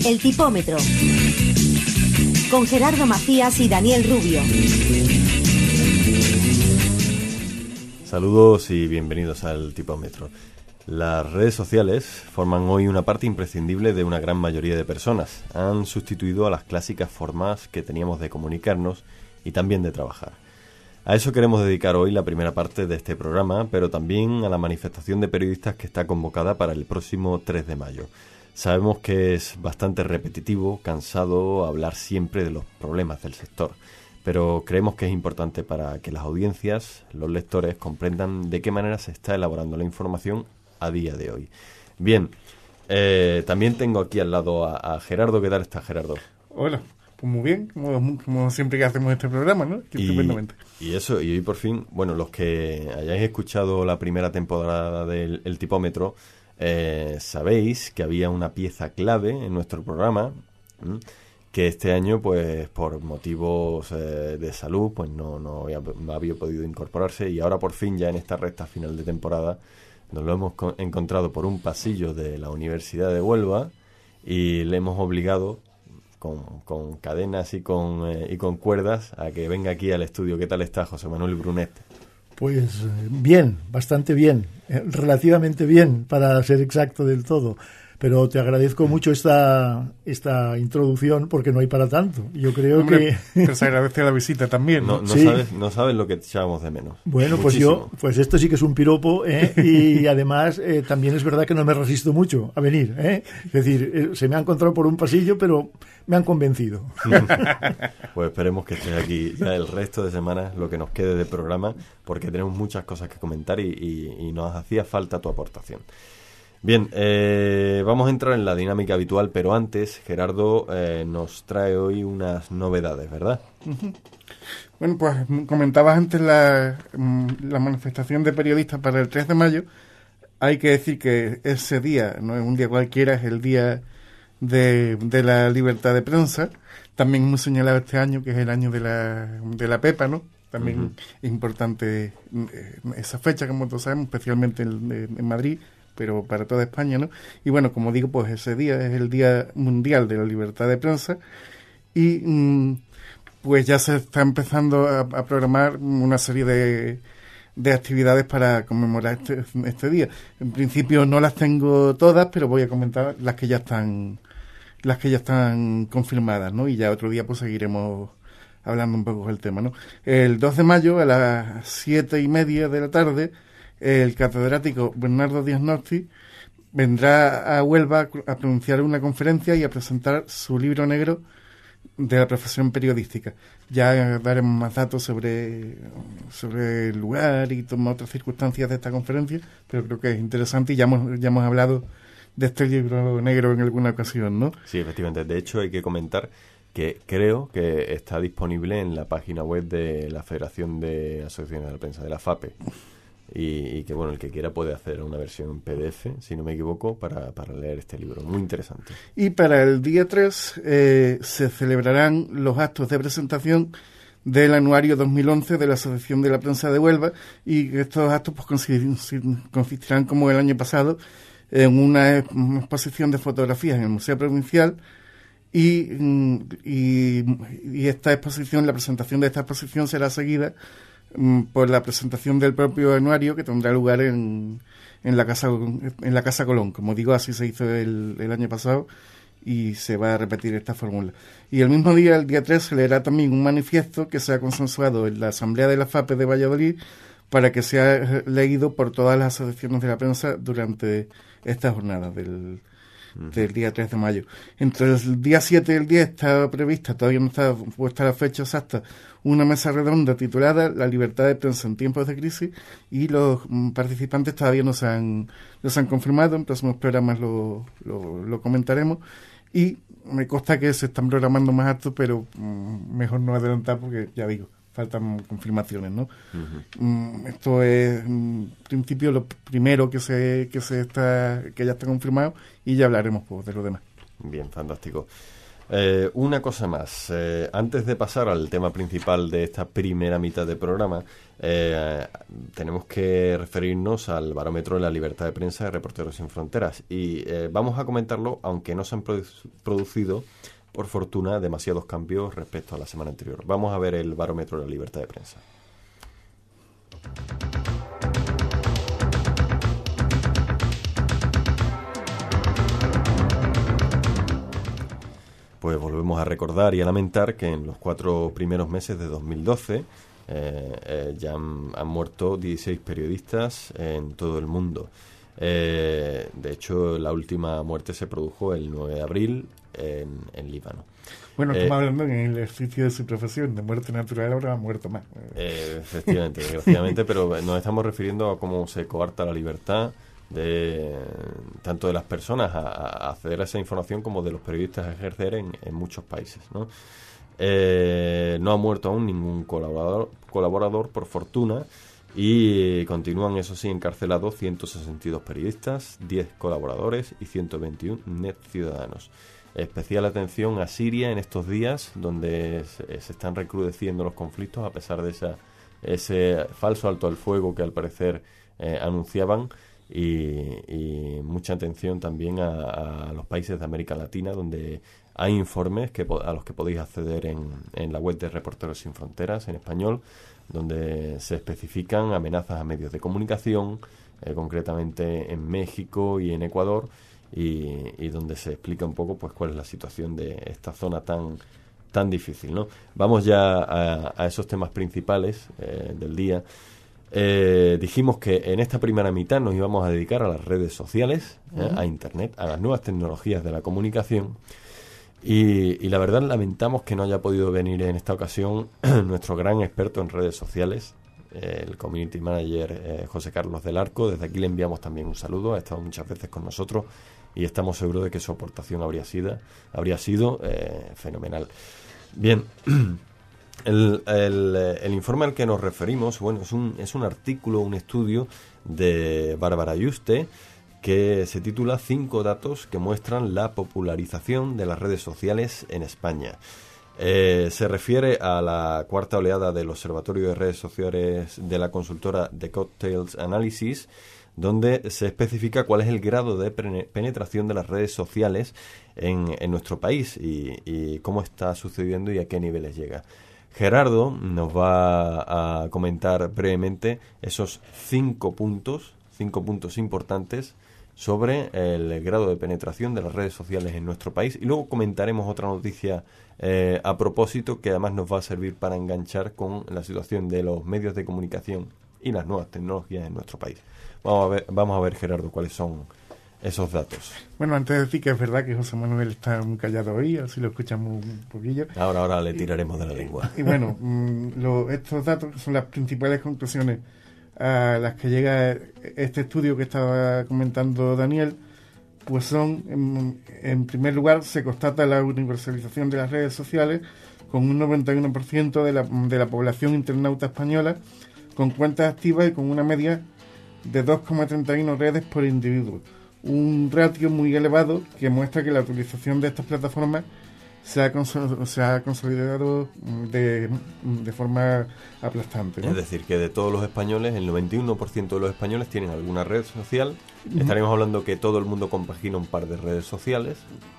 El Tipómetro, con Gerardo Macías y Daniel Rubio. Saludos y bienvenidos al Tipómetro. Las redes sociales forman hoy una parte imprescindible de una gran mayoría de personas. Han sustituido a las clásicas formas que teníamos de comunicarnos y también de trabajar. A eso queremos dedicar hoy la primera parte de este programa, pero también a la manifestación de periodistas que está convocada para el próximo 3 de mayo. Sabemos que es bastante repetitivo, cansado hablar siempre de los problemas del sector, pero creemos que es importante para que las audiencias, los lectores, comprendan de qué manera se está elaborando la información a día de hoy. Bien, también tengo aquí al lado a Gerardo. ¿Qué tal está, Gerardo? Hola. Pues muy bien, como siempre que hacemos este programa, ¿no? Estupendamente. Y hoy por fin, bueno, los que hayáis escuchado la primera temporada del El Tipómetro, sabéis que había una pieza clave en nuestro programa, que este año, pues por motivos de salud, pues no había podido incorporarse, y ahora por fin, ya en esta recta final de temporada, nos lo hemos encontrado por un pasillo de la Universidad de Huelva y le hemos obligado con cadenas y con cuerdas a que venga aquí al estudio. ¿Qué tal está, José Manuel Brunet? Pues bien, bastante bien, relativamente bien, para ser exacto del todo. Pero te agradezco mucho esta introducción, porque no hay para tanto. Yo creo Hombre, que se agradece la visita también, ¿no? Sí. No sabes lo que echábamos de menos. Bueno, pues esto sí que es un piropo, y además también es verdad que no me resisto mucho a venir, Es decir, se me ha encontrado por un pasillo, pero me han convencido. Pues esperemos que estés aquí ya el resto de semanas, lo que nos quede de programa, porque tenemos muchas cosas que comentar y nos hacía falta tu aportación. Bien, vamos a entrar en la dinámica habitual, pero antes, Gerardo nos trae hoy unas novedades, ¿verdad? Uh-huh. Bueno, pues comentabas antes la manifestación de periodistas para el 3 de mayo. Hay que decir que ese día, no es un día cualquiera, es el día de la libertad de prensa. También hemos señalado este año que es el año de la PEPA, ¿no? También es importante esa fecha, como todos sabemos, especialmente en Madrid, pero para toda España, ¿no? Y bueno, como digo, pues ese día es el Día Mundial de la Libertad de Prensa y pues ya se está empezando a programar una serie de actividades para conmemorar este día. En principio no las tengo todas, pero voy a comentar las que ya están confirmadas, ¿no? Y ya otro día pues seguiremos hablando un poco del tema, ¿no? El 2 de mayo a las 7:30 de la tarde, el catedrático Bernardo Díaz Norti vendrá a Huelva a pronunciar una conferencia y a presentar su libro negro de la profesión periodística. Ya daremos más datos sobre el lugar y otras circunstancias de esta conferencia, pero creo que es interesante y ya hemos hablado de este libro negro en alguna ocasión, ¿no? Sí, efectivamente. De hecho, hay que comentar que creo que está disponible en la página web de la Federación de Asociaciones de la Prensa, de la FAPE. Y que, bueno, el que quiera puede hacer una versión en PDF, si no me equivoco, para leer este libro. Muy interesante. Y para el día 3 se celebrarán los actos de presentación del anuario 2011 de la Asociación de la Prensa de Huelva, y estos actos pues consistirán, como el año pasado, en una exposición de fotografías en el Museo Provincial y esta exposición, la presentación de esta exposición será seguida por la presentación del propio anuario, que tendrá lugar en la Casa Colón. Como digo, así se hizo el año pasado y se va a repetir esta fórmula. Y el mismo día, el día 3, se leerá también un manifiesto que se ha consensuado en la Asamblea de la FAPE de Valladolid para que sea leído por todas las asociaciones de la prensa durante esta jornada del día 3 de mayo. Entre el día 7 y el 10 está prevista, todavía no está puesta la fecha exacta, una mesa redonda titulada La libertad de prensa en tiempos de crisis, y los participantes todavía no se han confirmado. En próximos programas lo comentaremos, y me consta que se están programando más actos, pero mejor no adelantar porque, ya digo, faltan confirmaciones, ¿no? Uh-huh. Esto es, en principio, lo primero que ya está confirmado, y ya hablaremos pues de lo demás. Bien, fantástico. Una cosa más. Antes de pasar al tema principal de esta primera mitad de programa, tenemos que referirnos al barómetro de la libertad de prensa de Reporteros Sin Fronteras. Y vamos a comentarlo, aunque no se han producido, por fortuna, demasiados cambios respecto a la semana anterior. Vamos a ver el barómetro de la libertad de prensa. Pues volvemos a recordar y a lamentar que en los 4 primeros meses de 2012 ya han muerto 16 periodistas en todo el mundo. De hecho, la última muerte se produjo el 9 de abril en Líbano. Bueno, estamos hablando en el ejercicio de su profesión, de muerte natural ahora ha muerto más. Efectivamente, desgraciadamente, pero nos estamos refiriendo a cómo se coarta la libertad tanto de las personas a acceder a esa información como de los periodistas a ejercer en muchos países, ¿no? No ha muerto aún ningún colaborador por fortuna, y continúan, eso sí, encarcelados 162 periodistas, 10 colaboradores y 121 net ciudadanos. Especial atención a Siria en estos días, donde se están recrudeciendo los conflictos a pesar de ese falso alto al fuego que al parecer anunciaban. Y mucha atención también a los países de América Latina, donde hay informes a los que podéis acceder en la web de Reporteros Sin Fronteras en español, donde se especifican amenazas a medios de comunicación, concretamente en México y en Ecuador, y donde se explica un poco pues cuál es la situación de esta zona tan difícil, ¿no? Vamos ya a esos temas principales del día. Dijimos que en esta primera mitad nos íbamos a dedicar a las redes sociales, a Internet, a las nuevas tecnologías de la comunicación, y la verdad lamentamos que no haya podido venir en esta ocasión nuestro gran experto en redes sociales, el Community Manager José Carlos del Arco. Desde aquí le enviamos también un saludo, ha estado muchas veces con nosotros y estamos seguros de que su aportación habría sido fenomenal. Bien. El informe al que nos referimos, bueno, es un artículo, un estudio de Bárbara Yuste, que se titula 5 datos que muestran la popularización de las redes sociales en España. Se refiere a la cuarta oleada del Observatorio de Redes Sociales de la consultora The Cocktails Analysis, donde se especifica cuál es el grado de penetración de las redes sociales en nuestro país y cómo está sucediendo y a qué niveles llega. Gerardo nos va a comentar brevemente esos 5 puntos importantes sobre el grado de penetración de las redes sociales en nuestro país, y luego comentaremos otra noticia a propósito que además nos va a servir para enganchar con la situación de los medios de comunicación y las nuevas tecnologías en nuestro país. Vamos a ver, Gerardo, cuáles son esos datos. Bueno, antes de decir que es verdad que José Manuel está muy callado hoy, así lo escuchamos un poquillo. Ahora le tiraremos de la lengua. Y bueno, estos datos son las principales conclusiones a las que llega este estudio que estaba comentando Daniel, pues son, en primer lugar, se constata la universalización de las redes sociales con un 91% de la población internauta española con cuentas activas y con una media de 2,31 redes por individuo. Un ratio muy elevado que muestra que la utilización de estas plataformas se ha consolidado de forma aplastante, ¿no? Es decir, que de todos los españoles, el 91% de los españoles tienen alguna red social. Estaríamos hablando que todo el mundo compagina un par de redes sociales.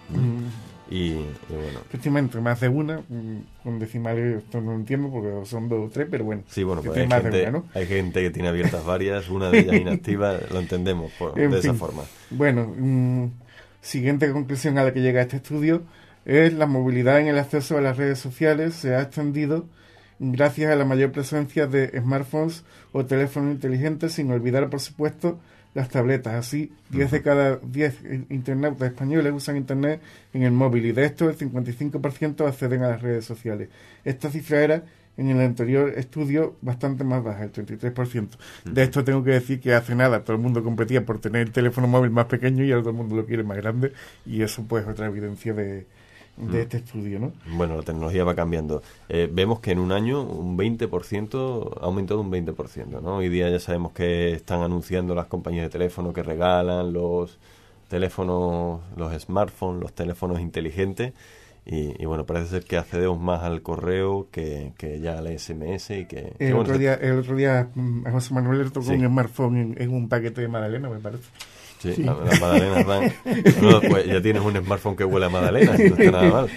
Y bueno. Efectivamente, más de una, con decimales esto no entiendo porque son 2 o 3, pero bueno. Sí, bueno, pues hay gente que tiene abiertas varias, una de ellas inactiva, lo entendemos de esa forma. Bueno, siguiente conclusión a la que llega este estudio es la movilidad en el acceso a las redes sociales se ha extendido gracias a la mayor presencia de smartphones o teléfonos inteligentes, sin olvidar, por supuesto, las tabletas. Así, 10 de cada 10 internautas españoles usan Internet en el móvil, y de estos el 55% acceden a las redes sociales. Esta cifra era, en el anterior estudio, bastante más baja, el 33%. De esto tengo que decir que hace nada todo el mundo competía por tener el teléfono móvil más pequeño y ahora todo el mundo lo quiere más grande, y eso pues es otra evidencia de este estudio, ¿no? Bueno, la tecnología va cambiando. Vemos que en un año un 20% ha aumentado un 20%, ¿no? Hoy día ya sabemos que están anunciando las compañías de teléfono que regalan los teléfonos, los smartphones, los teléfonos inteligentes, Y bueno, parece ser que accedemos más al correo que ya al SMS y que... El otro día a José Manuel le tocó Sí. un smartphone en un paquete de magdalena, me parece. Sí, Sí. las magdalenas dan... No, pues ya tienes un smartphone que huele a magdalena, no está nada mal.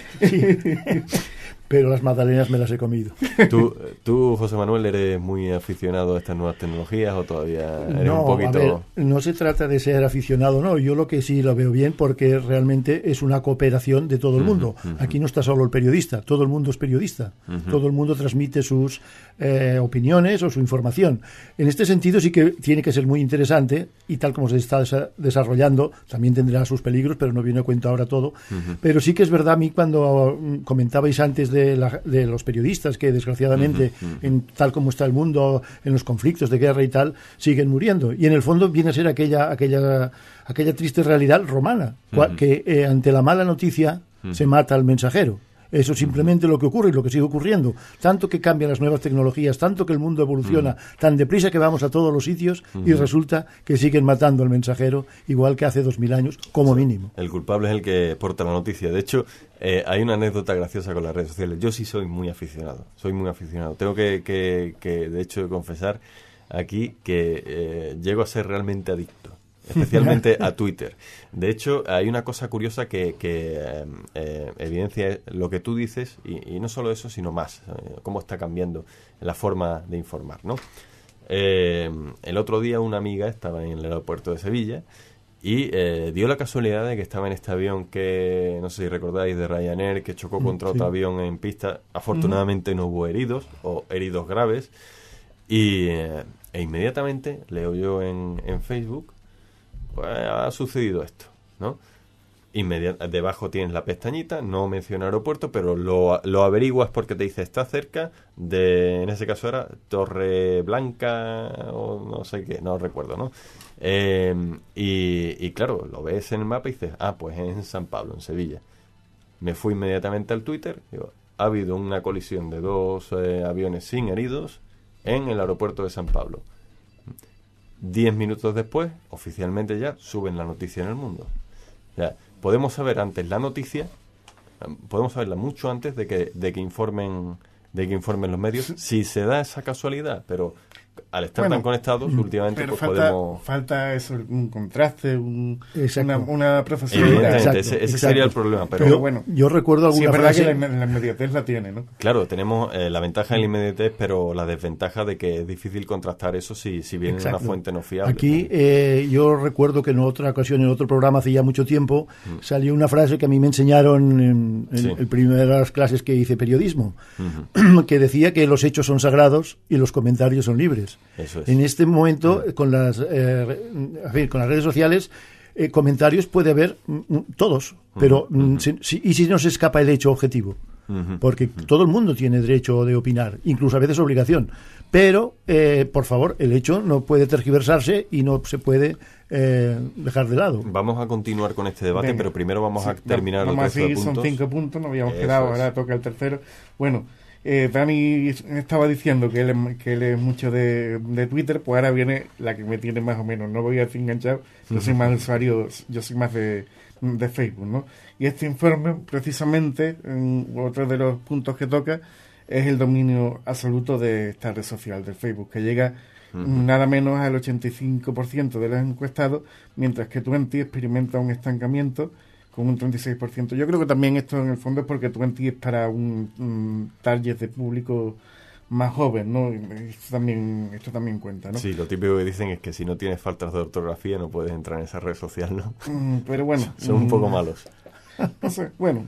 Pero las magdalenas me las he comido. ¿Tú, José Manuel, eres muy aficionado a estas nuevas tecnologías o todavía eres No, un poquito...? a ver, no se trata de ser aficionado, no. Yo lo que sí lo veo bien porque realmente es una cooperación de todo el mundo. Aquí no está solo el periodista, todo el mundo es periodista. Todo el mundo transmite sus opiniones o su información. En este sentido sí que tiene que ser muy interesante y tal como se está desarrollando, también tendrá sus peligros, pero no viene a cuento ahora todo. Pero sí que es verdad, a mí cuando comentabais antes de los periodistas que desgraciadamente en tal como está el mundo, en los conflictos de guerra y tal, siguen muriendo. Y en el fondo viene a ser aquella triste realidad romana, que ante la mala noticia se mata al mensajero. Eso es simplemente lo que ocurre y lo que sigue ocurriendo. Tanto que cambian las nuevas tecnologías, tanto que el mundo evoluciona, tan deprisa que vamos a todos los sitios y resulta que siguen matando al mensajero igual que hace 2000 años, como mínimo. El culpable es el que porta la noticia. De hecho, hay una anécdota graciosa con las redes sociales. Yo sí soy muy aficionado. Tengo que de hecho, confesar aquí que llego a ser realmente adicto. Especialmente a Twitter. De hecho, hay una cosa curiosa que evidencia lo que tú dices, y no solo eso, sino más, cómo está cambiando la forma de informar, ¿no? El otro día una amiga estaba en el aeropuerto de Sevilla y dio la casualidad de que estaba en este avión que, no sé si recordáis, de Ryanair, que chocó contra otro avión en pista. Afortunadamente no hubo heridos o heridos graves. E inmediatamente leo yo en Facebook, pues ha sucedido esto, ¿no? Debajo tienes la pestañita, no menciona aeropuerto, pero lo averiguas porque te dice está cerca de, en ese caso era Torre Blanca o no sé qué, no recuerdo, ¿no? Y claro, lo ves en el mapa y dices, pues es en San Pablo, en Sevilla. Me fui inmediatamente al Twitter, digo, ha habido una colisión de 2 aviones sin heridos en el aeropuerto de San Pablo. 10 minutos después, oficialmente ya, suben la noticia en El Mundo. O sea, podemos saber antes la noticia, podemos saberla mucho antes de que informen los medios, si se da esa casualidad, pero al estar tan conectados últimamente, pero pues falta eso, un contraste, Exacto. una profesionalidad. Evidentemente, ese sería el problema. Pero bueno, yo recuerdo alguna sí, es verdad frase... que la inmediatez la tiene, ¿no? Claro, tenemos la ventaja de la inmediatez, pero la desventaja de que es difícil contrastar eso si viene de una fuente no fiable. Aquí yo recuerdo que en otra ocasión, en otro programa hace ya mucho tiempo, salió una frase que a mí me enseñaron en el primero de las clases que hice periodismo, que decía que los hechos son sagrados y los comentarios son libres. Eso es. En este momento, con las redes sociales, comentarios puede haber todos, pero si no se escapa el hecho objetivo. Porque todo el mundo tiene derecho de opinar, incluso a veces obligación. Pero, por favor, el hecho no puede tergiversarse y no se puede dejar de lado. Vamos a continuar con este debate, pero primero vamos a terminar vamos los 3 puntos. Son 5 puntos, nos habíamos quedado, ahora toca el tercero. Bueno, Dani estaba diciendo que él es mucho de Twitter, pues ahora viene la que me tiene más o menos, no voy a decir enganchado, yo soy más usuario, yo soy más de Facebook, ¿no? Y este informe, precisamente, otro de los puntos que toca es el dominio absoluto de esta red social, de Facebook, que llega nada menos al 85% de los encuestados, mientras que Twenty experimenta un estancamiento con un 36%. Yo creo que también esto en el fondo es porque Twenty es para un target de público más joven, ¿no? Esto también cuenta, ¿no? Sí, lo típico que dicen es que si no tienes faltas de ortografía no puedes entrar en esa red social, ¿no? Pero bueno... Son un poco malos. Entonces, bueno,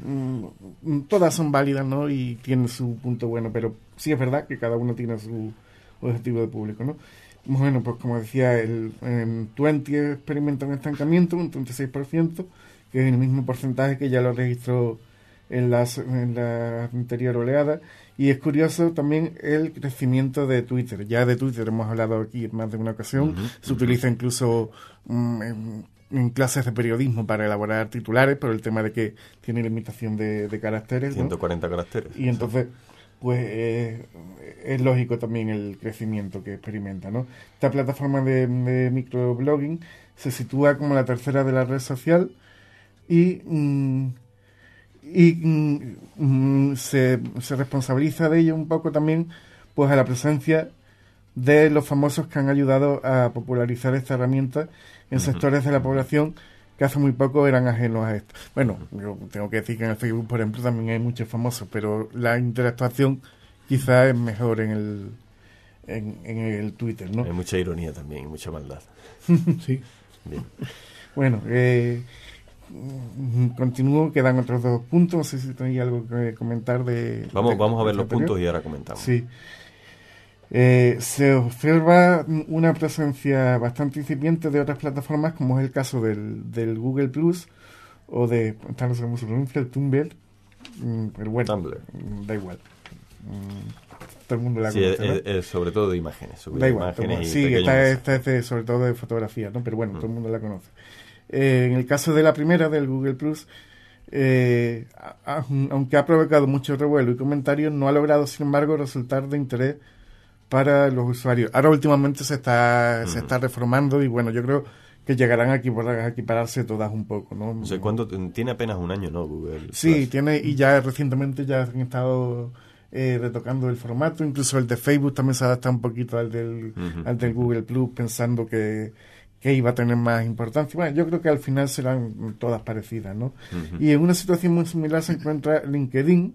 todas son válidas, ¿no? Y tienen su punto bueno, pero sí es verdad que cada uno tiene su objetivo de público, ¿no? Bueno, pues como decía, en Twenty experimenta un estancamiento, un 36%, que es el mismo porcentaje que ya lo registró en la anterior oleada. Y es curioso también el crecimiento de Twitter. Ya de Twitter hemos hablado aquí en más de una ocasión. Se utiliza incluso en clases de periodismo para elaborar titulares, por el tema de que tiene limitación de caracteres, 140 caracteres. Y entonces, pues es lógico también el crecimiento que experimenta, ¿no? Esta plataforma de microblogging se sitúa como la tercera de la red social y y se responsabiliza de ello un poco también pues a la presencia de los famosos que han ayudado a popularizar esta herramienta en sectores de la población que hace muy poco eran ajenos a esto. Bueno, yo tengo que decir que en el Facebook, por ejemplo, también hay muchos famosos, pero la interactuación quizás es mejor en el Twitter, ¿no? Hay mucha ironía también, y mucha maldad. Sí. Bien. Bueno, continúo, quedan otros 2 puntos, no sé si tenéis algo que comentar de... Vamos a ver los puntos y ahora comentamos. Sí. Se observa una presencia bastante incipiente de otras plataformas, como es el caso del Google Plus o de, no sé cómo se pronuncia, el Tumblr, pero bueno, Tumblr. Da igual. Todo el mundo la Sí, conoce, ¿no? sobre todo de imágenes. Da igual, imágenes y sí, esta es sobre todo de fotografía, ¿no? Pero bueno, todo el mundo la conoce. En el caso de la primera, del Google Plus, aunque ha provocado mucho revuelo y comentarios, no ha logrado, sin embargo, resultar de interés para los usuarios. Ahora últimamente se está reformando y bueno, yo creo que llegarán a equipararse todas un poco, ¿no? No sé cuándo, tiene apenas un año, ¿no? Google Sí, Plus. tiene, y ya recientemente ya han estado retocando el formato, incluso el de Facebook también se adapta un poquito al del Google Plus, pensando que iba a tener más importancia. Bueno, yo creo que al final serán todas parecidas, ¿no? Y en una situación muy similar se encuentra LinkedIn,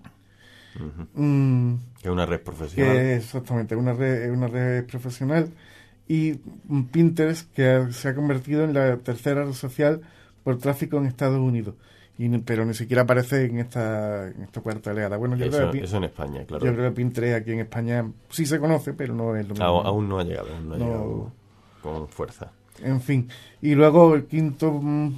Que es una red profesional. Exactamente, una red profesional, y Pinterest, que se ha convertido en la tercera red social por tráfico en Estados Unidos, pero ni siquiera aparece en esta cuarta oleada. Bueno, yo creo que eso en España, claro. yo creo que Pinterest aquí en España sí se conoce, pero no es lo mismo. Aún no ha llegado, llegado con fuerza. En fin, y luego el quinto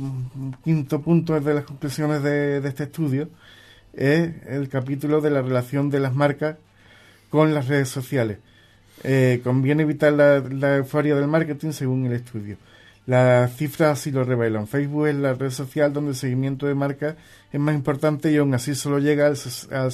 punto de las conclusiones de este estudio es el capítulo de la relación de las marcas con las redes sociales. Conviene evitar la euforia del marketing según el estudio. Las cifras así lo revelan. Facebook es la red social donde el seguimiento de marcas es más importante y aún así solo llega al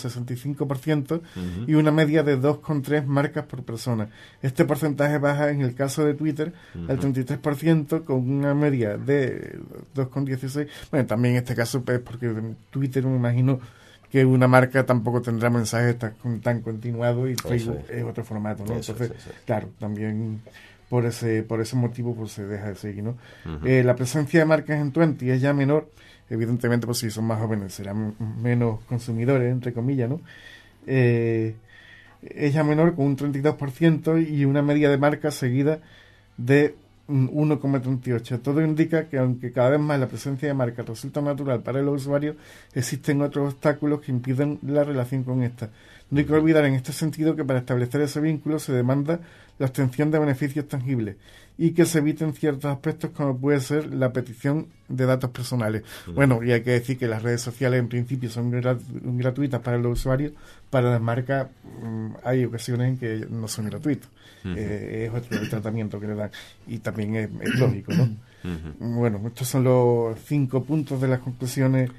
65% y una media de 2,3 marcas por persona. Este porcentaje baja en el caso de Twitter al 33% con una media de 2,16. Bueno, también en este caso es porque en Twitter me imagino que una marca tampoco tendrá mensajes tan continuados y Facebook es otro formato, ¿no? Entonces, claro, también por ese motivo pues se deja de seguir, ¿no? La presencia de marcas en Twenty es ya menor, evidentemente pues si son más jóvenes serán menos consumidores, entre comillas, ¿no? Es ya menor con un 32% y una media de marcas seguida de 1,38. Todo indica que aunque cada vez más la presencia de marcas resulta natural para los usuarios, existen otros obstáculos que impiden la relación con esta. No hay que olvidar en este sentido que para establecer ese vínculo se demanda la obtención de beneficios tangibles y que se eviten ciertos aspectos como puede ser la petición de datos personales. Bueno, y hay que decir que las redes sociales en principio son gratuitas para los usuarios, para las marcas hay ocasiones en que no son gratuitos. Es otro el tratamiento que le dan y también es lógico, ¿no? Bueno, estos son los 5 puntos de las conclusiones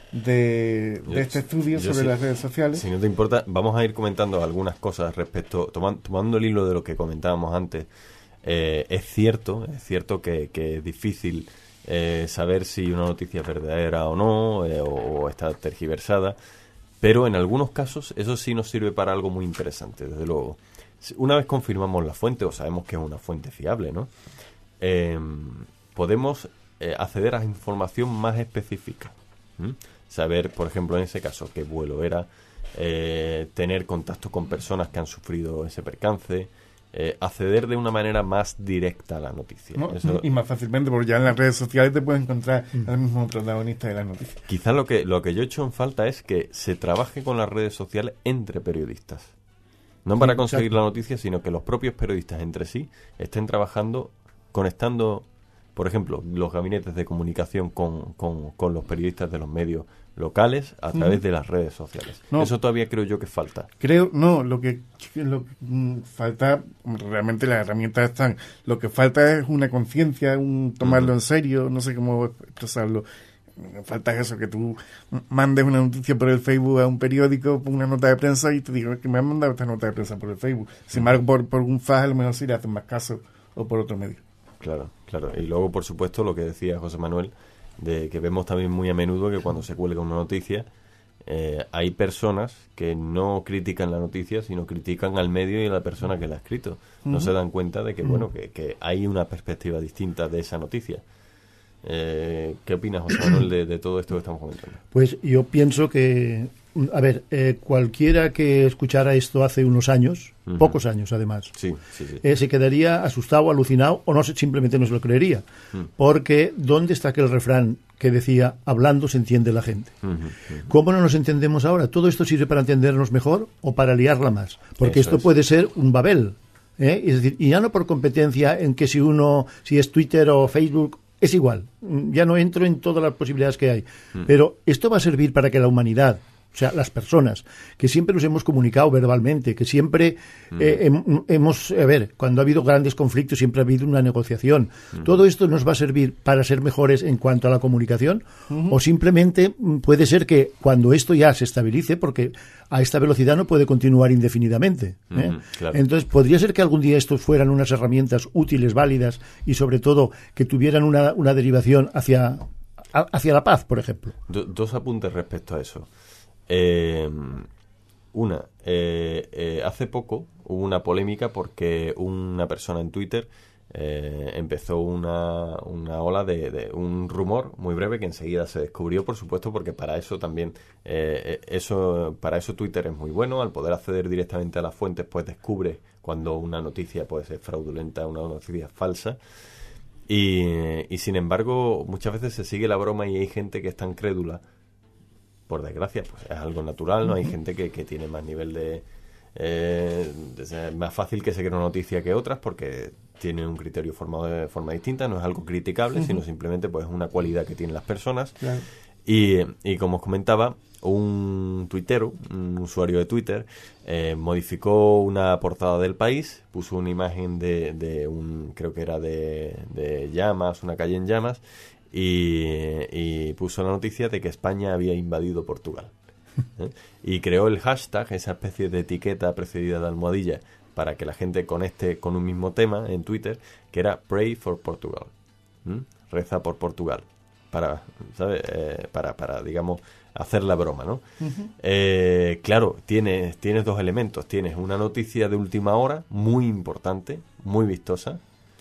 de este estudio sobre las redes sociales. Si no te importa, vamos a ir comentando algunas cosas respecto, tomando el hilo de lo que comentábamos antes. Es cierto que es difícil saber si una noticia es verdadera o no, o está tergiversada, pero en algunos casos eso sí nos sirve para algo muy interesante, desde luego. Una vez confirmamos la fuente o sabemos que es una fuente fiable, ¿no? Podemos acceder a información más específica. Saber, por ejemplo, en ese caso, qué vuelo era, tener contacto con personas que han sufrido ese percance, acceder de una manera más directa a la noticia. ¿No? Y más fácilmente, porque ya en las redes sociales te puedes encontrar al mismo protagonista de la noticia. Quizás lo que yo he hecho en falta es que se trabaje con las redes sociales entre periodistas. No para conseguir la noticia, sino que los propios periodistas entre sí estén trabajando, conectando, por ejemplo, los gabinetes de comunicación con los periodistas de los medios locales a través de las redes sociales. No, eso todavía creo yo que falta. Lo que falta, realmente las herramientas están, lo que falta es una conciencia, tomarlo en serio, no sé cómo expresarlo. Falta eso, que tú mandes una noticia por el Facebook a un periódico, una nota de prensa y te digo que me han mandado esta nota de prensa por el Facebook. Sin embargo, por un fax a lo mejor sí le hacen más caso o por otro medio. Claro. Y luego, por supuesto, lo que decía José Manuel, de que vemos también muy a menudo que cuando se cuelga una noticia, hay personas que no critican la noticia, sino critican al medio y a la persona que la ha escrito. No se dan cuenta de que, bueno, que hay una perspectiva distinta de esa noticia. ¿Qué opinas, José Manuel, de todo esto que estamos comentando? Pues yo pienso que, a ver, cualquiera que escuchara esto hace unos años, pocos años además, sí. Se quedaría asustado, alucinado, o no simplemente no se lo creería. Porque ¿dónde está aquel refrán que decía, hablando se entiende la gente? ¿Cómo no nos entendemos ahora? ¿Todo esto sirve para entendernos mejor o para liarla más? Porque esto puede ser un Babel. Es decir, y ya no por competencia en que si es Twitter o Facebook, es igual. Ya no entro en todas las posibilidades que hay. Pero esto va a servir para que la humanidad, o sea, las personas, que siempre nos hemos comunicado verbalmente, que siempre hemos, a ver, cuando ha habido grandes conflictos siempre ha habido una negociación. ¿Todo esto nos va a servir para ser mejores en cuanto a la comunicación? ¿O simplemente puede ser que cuando esto ya se estabilice, porque a esta velocidad no puede continuar indefinidamente? Claro. Entonces, podría ser que algún día estos fueran unas herramientas útiles, válidas y sobre todo que tuvieran una derivación hacia la paz, por ejemplo. Dos apuntes respecto a eso. Hace poco hubo una polémica porque una persona en Twitter empezó una ola de un rumor muy breve que enseguida se descubrió, por supuesto, porque para eso también para eso Twitter es muy bueno. Al poder acceder directamente a las fuentes, pues descubre cuando una noticia puede ser fraudulenta, una noticia falsa. Y sin embargo, muchas veces se sigue la broma y hay gente que es tan crédula. Por desgracia, pues es algo natural, ¿no? Hay gente que tiene más nivel es más fácil que se crea una noticia que otras porque tiene un criterio formado de forma distinta. No es algo criticable, sino simplemente pues una cualidad que tienen las personas. Claro. Y como os comentaba, un tuitero, un usuario de Twitter, modificó una portada del País, puso una imagen de creo que era de llamas, una calle en llamas, y puso la noticia de que España había invadido Portugal. Y creó el hashtag, esa especie de etiqueta precedida de almohadilla, para que la gente conecte con un mismo tema en Twitter, que era Pray for Portugal. Reza por Portugal. Para, ¿sabes? Para, digamos, hacer la broma, ¿no? Claro, tienes dos elementos. Tienes una noticia de última hora, muy importante, muy vistosa,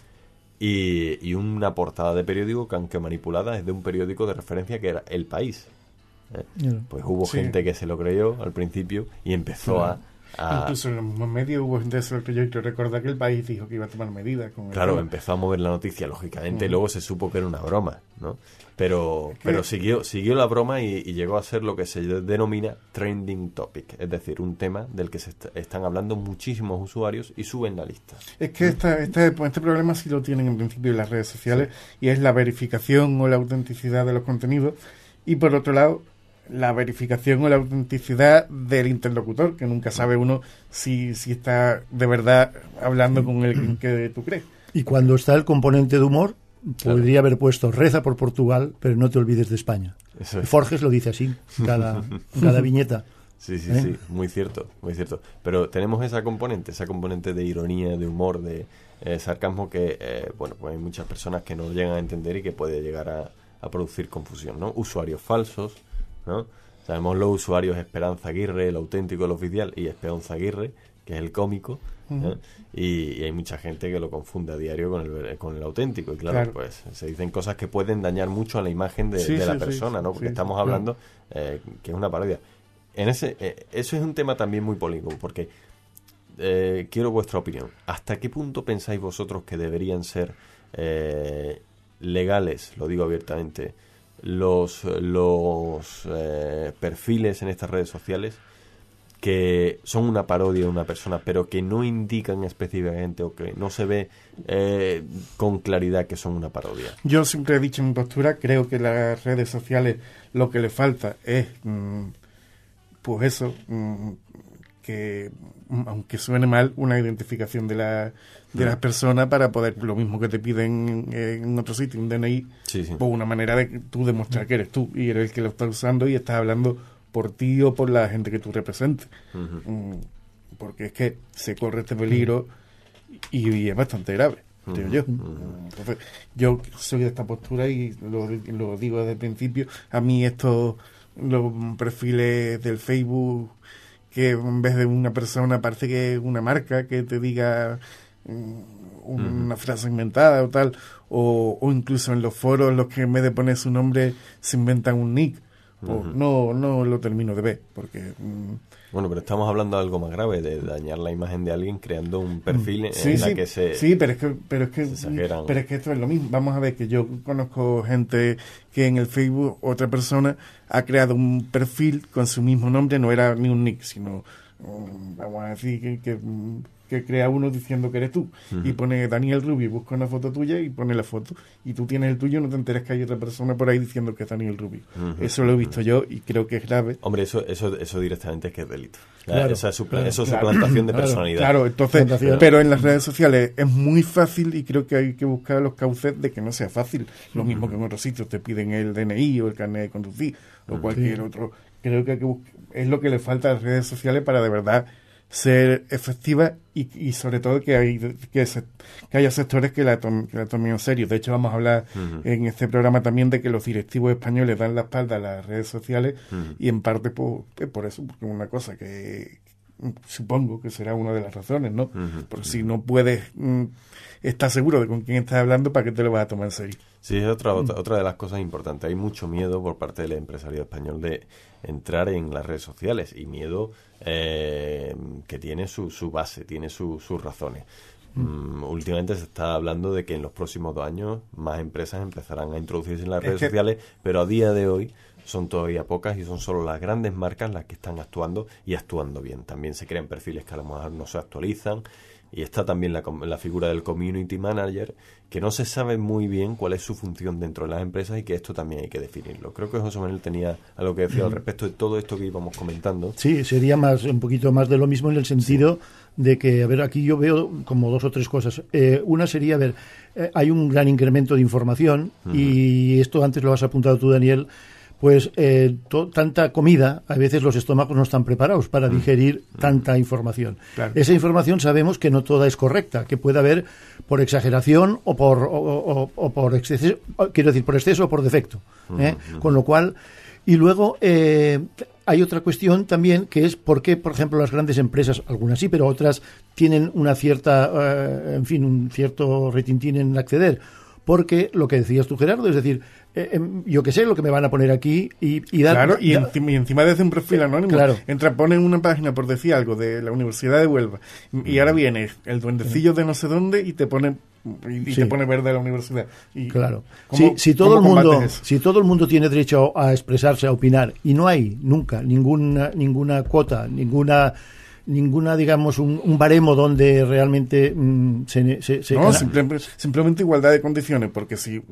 y una portada de periódico que, aunque manipulada, es de un periódico de referencia que era El País. Pues hubo gente que se lo creyó al principio y empezó a... Incluso en los mismos medios hubo gente que se lo creyó, y recuerda que El País dijo que iba a tomar medidas. Claro, empezó a mover la noticia, lógicamente, y luego se supo que era una broma, ¿no? Pero siguió la broma y llegó a ser lo que se denomina trending topic, es decir, un tema del que se están hablando muchísimos usuarios y suben la lista. Es que este problema sí lo tienen en principio en las redes sociales, y es la verificación o la autenticidad de los contenidos, y por otro lado, la verificación o la autenticidad del interlocutor, que nunca sabe uno si está de verdad hablando con el que tú crees. Y cuando está el componente de humor, podría haber puesto reza por Portugal, pero no te olvides de España. Forges lo dice así, cada viñeta. Sí, muy cierto. Pero tenemos esa componente de ironía, de humor, de sarcasmo que, pues hay muchas personas que no llegan a entender y que puede llegar a producir confusión, ¿no? Usuarios falsos, ¿no? Sabemos los usuarios Esperanza Aguirre, el auténtico, el oficial, y Esperanza Aguirre, que es el cómico, y hay mucha gente que lo confunde a diario con el auténtico, y claro, pues se dicen cosas que pueden dañar mucho a la imagen de la persona, ¿no? Porque estamos hablando que es una parodia. Eso es un tema también muy polémico, porque quiero vuestra opinión. ¿Hasta qué punto pensáis vosotros que deberían ser legales, lo digo abiertamente, los perfiles en estas redes sociales que son una parodia de una persona, pero que no indican específicamente o que no se ve con claridad que son una parodia? Yo siempre he dicho en mi postura, creo que las redes sociales lo que le falta es pues eso, que aunque suene mal, una identificación de las personas para poder, lo mismo que te piden en otro sitio, un DNI, pues una manera de tú demostrar que eres tú y eres el que lo está usando y estás hablando por ti o por la gente que tú representes. Porque es que se corre este peligro y es bastante grave, creo yo. Entonces, yo soy de esta postura y lo digo desde el principio. A mí esto los perfiles del Facebook, que en vez de una persona parece que es una marca que te diga una frase inventada o tal, o incluso en los foros los que en vez de poner su nombre se inventan un nick. No lo termino de ver, porque... Bueno, pero estamos hablando de algo más grave, de dañar la imagen de alguien creando un perfil en la que se... Sí, pero es que esto es lo mismo. Vamos a ver, que yo conozco gente que en el Facebook, otra persona ha creado un perfil con su mismo nombre, no era ni un nick, sino, vamos a decir, que crea uno diciendo que eres tú, y pone Daniel Rubio, busca una foto tuya y pone la foto, y tú tienes el tuyo, no te enteras que hay otra persona por ahí diciendo que es Daniel Rubio. Eso lo he visto yo y creo que es grave. Hombre, eso directamente es que es delito. Claro, Eso es suplantación de personalidad. Claro, entonces, pero en las redes sociales es muy fácil, y creo que hay que buscar los cauces de que no sea fácil. Lo mismo que en otros sitios te piden el DNI o el carnet de conducir o cualquier otro. Creo que hay que es lo que le falta a las redes sociales para de verdad ser efectiva, y sobre todo que haya sectores que la tomen en serio. De hecho, vamos a hablar en este programa también de que los directivos españoles dan la espalda a las redes sociales, y en parte por eso, porque es una cosa que supongo que será una de las razones, ¿no? Porque si no puedes estar seguro de con quién estás hablando, ¿para qué te lo vas a tomar en serio? Sí, es otra de las cosas importantes. Hay mucho miedo por parte del empresario español de entrar en las redes sociales, y miedo que tiene su base, tiene sus razones. Últimamente se está hablando de que en los próximos 2 años más empresas empezarán a introducirse en las redes sociales, pero a día de hoy son todavía pocas, y son solo las grandes marcas las que están actuando, y actuando bien. También se crean perfiles que a lo mejor no se actualizan, y está también la figura del community manager, que no se sabe muy bien cuál es su función dentro de las empresas, y que esto también hay que definirlo. Creo que José Manuel tenía algo que decir al respecto de todo esto que íbamos comentando. Sí, sería un poquito más de lo mismo, en el sentido de que, a ver, aquí yo veo como 2 o 3 cosas. Una sería, hay un gran incremento de información, y esto antes lo has apuntado tú, Daniel. Pues tanta comida, a veces los estómagos no están preparados para digerir tanta información. Claro. Esa información sabemos que no toda es correcta, que puede haber por exageración o por exceso, quiero decir, por exceso o por defecto. Con lo cual, y luego hay otra cuestión también, que es por qué, por ejemplo, las grandes empresas, algunas sí, pero otras tienen una cierta, un cierto retintín en acceder. Porque lo que decías tú, Gerardo, es decir, yo que sé lo que me van a poner aquí y dar... Claro, y encima desde un perfil anónimo. Claro. Ponen una página, por decir algo, de la Universidad de Huelva, y ahora viene el duendecillo de no sé dónde y te pone te pone verde la universidad. Y claro. Si todo el mundo tiene derecho a expresarse, a opinar, y no hay nunca ninguna cuota, ninguna, digamos, un baremo donde realmente simplemente igualdad de condiciones, porque si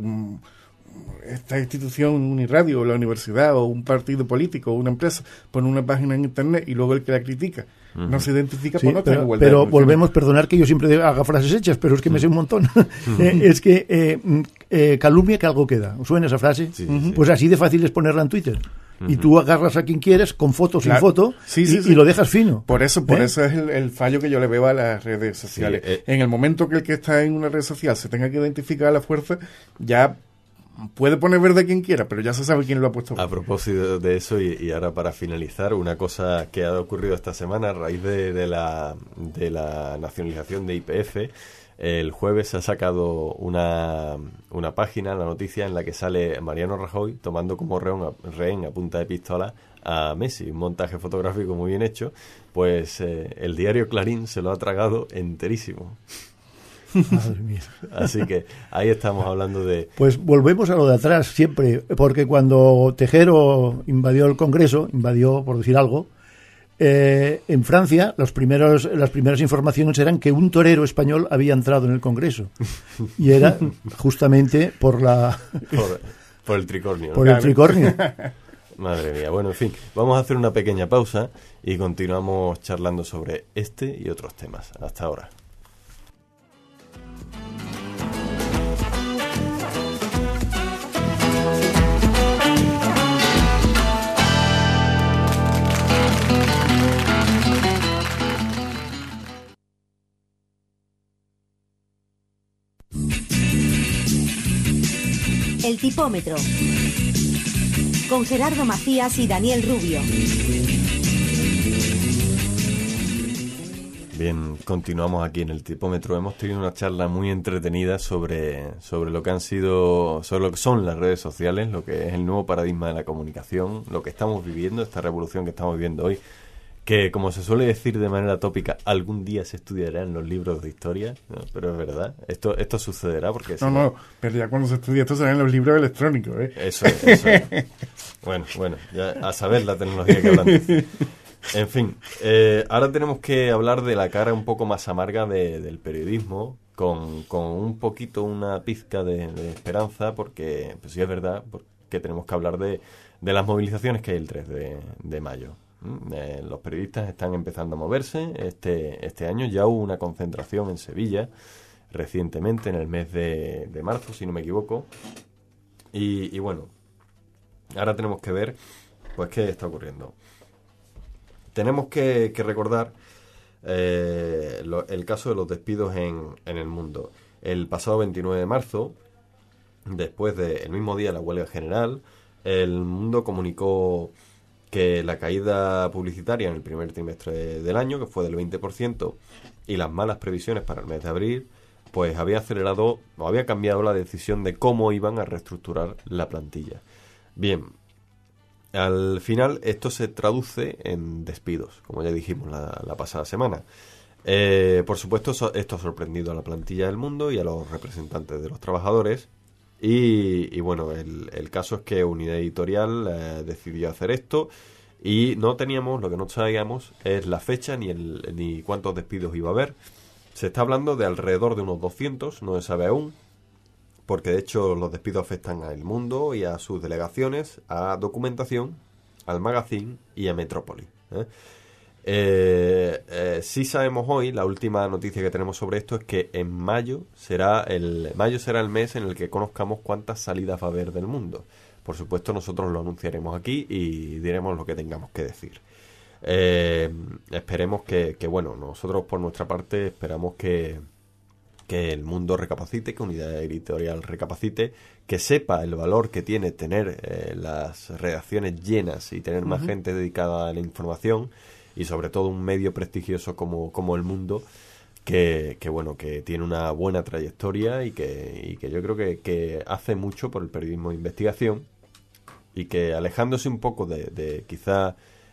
esta institución, Uniradio, o la universidad, o un partido político, o una empresa pone una página en internet, y luego el que la critica no se identifica, pues no tiene igualdad. Pero volvemos, perdonar que yo siempre haga frases hechas, pero es que me sé un montón. Es que calumnia que algo queda. ¿Os suena esa frase? Sí. Pues así de fácil es ponerla en Twitter. Y tú agarras a quien quieres, con foto, sin foto, y lo dejas fino. Por eso es el fallo que yo le veo a las redes sociales. En el momento que el que está en una red social se tenga que identificar a la fuerza, ya puede poner verde quien quiera, pero ya se sabe quién lo ha puesto. A propósito de eso, y ahora para finalizar, una cosa que ha ocurrido esta semana a raíz de la nacionalización de YPF. El jueves se ha sacado una página, la noticia, en la que sale Mariano Rajoy tomando como rehén a punta de pistola a Messi. Un montaje fotográfico muy bien hecho. Pues el diario Clarín se lo ha tragado enterísimo. Madre mía. Así que ahí estamos hablando de... Pues volvemos a lo de atrás siempre, porque cuando Tejero invadió el Congreso, por decir algo, en Francia las primeras informaciones eran que un torero español había entrado en el Congreso, y era justamente por el tricornio, ¿no? Por el tricornio. Madre mía. Bueno, en fin, vamos a hacer una pequeña pausa y continuamos charlando sobre este y otros temas. Hasta ahora. El tipómetro. con Gerardo Macías y Daniel Rubio. Bien, continuamos aquí en el Tipómetro. Hemos tenido una charla muy entretenida sobre lo que han sido, sobre lo que son las redes sociales, lo que es el nuevo paradigma de la comunicación, lo que estamos viviendo, esta revolución que estamos viviendo hoy, que, como se suele decir de manera tópica, algún día se estudiará en los libros de historia, ¿no? Pero es verdad, esto sucederá porque... No, pero ya cuando se estudia esto será en los libros electrónicos, ¿eh? Eso es. Bueno, ya a saber la tecnología que hablan. En fin, ahora tenemos que hablar de la cara un poco más amarga del periodismo, con un poquito, una pizca de esperanza, porque, pues sí es verdad, porque tenemos que hablar de las movilizaciones que hay el 3 de mayo. Los periodistas están empezando a moverse. Este año ya hubo una concentración en Sevilla, recientemente, en el mes de marzo, si no me equivoco. Y bueno, ahora tenemos que ver, pues, qué está ocurriendo. Tenemos que recordar el caso de los despidos en el mundo. El pasado 29 de marzo, después del mismo día de la huelga general, el mundo comunicó que la caída publicitaria en el primer trimestre del año, que fue del 20%, y las malas previsiones para el mes de abril, pues había acelerado o había cambiado la decisión de cómo iban a reestructurar la plantilla. Bien, al final esto se traduce en despidos, como ya dijimos la pasada semana. Por supuesto, esto ha sorprendido a la plantilla del mundo y a los representantes de los trabajadores. Y bueno, el caso es que Unidad Editorial decidió hacer esto y lo que no sabíamos es la fecha ni cuántos despidos iba a haber. Se está hablando de alrededor de unos 200, no se sabe aún, porque de hecho los despidos afectan a El Mundo y a sus delegaciones, a Documentación, al Magazine y a Metrópoli. Sí sabemos hoy, la última noticia que tenemos sobre esto es que en mayo será el mes en el que conozcamos cuántas salidas va a haber del Mundo. Por supuesto, nosotros lo anunciaremos aquí y diremos lo que tengamos que decir. Esperemos que bueno, nosotros por nuestra parte esperamos que El Mundo recapacite, que Unidad Editorial recapacite, que sepa el valor que tiene tener las redacciones llenas y tener más gente dedicada a la información, y sobre todo un medio prestigioso como El Mundo, que bueno, que tiene una buena trayectoria y que yo creo que hace mucho por el periodismo de investigación, y que, alejándose un poco de quizá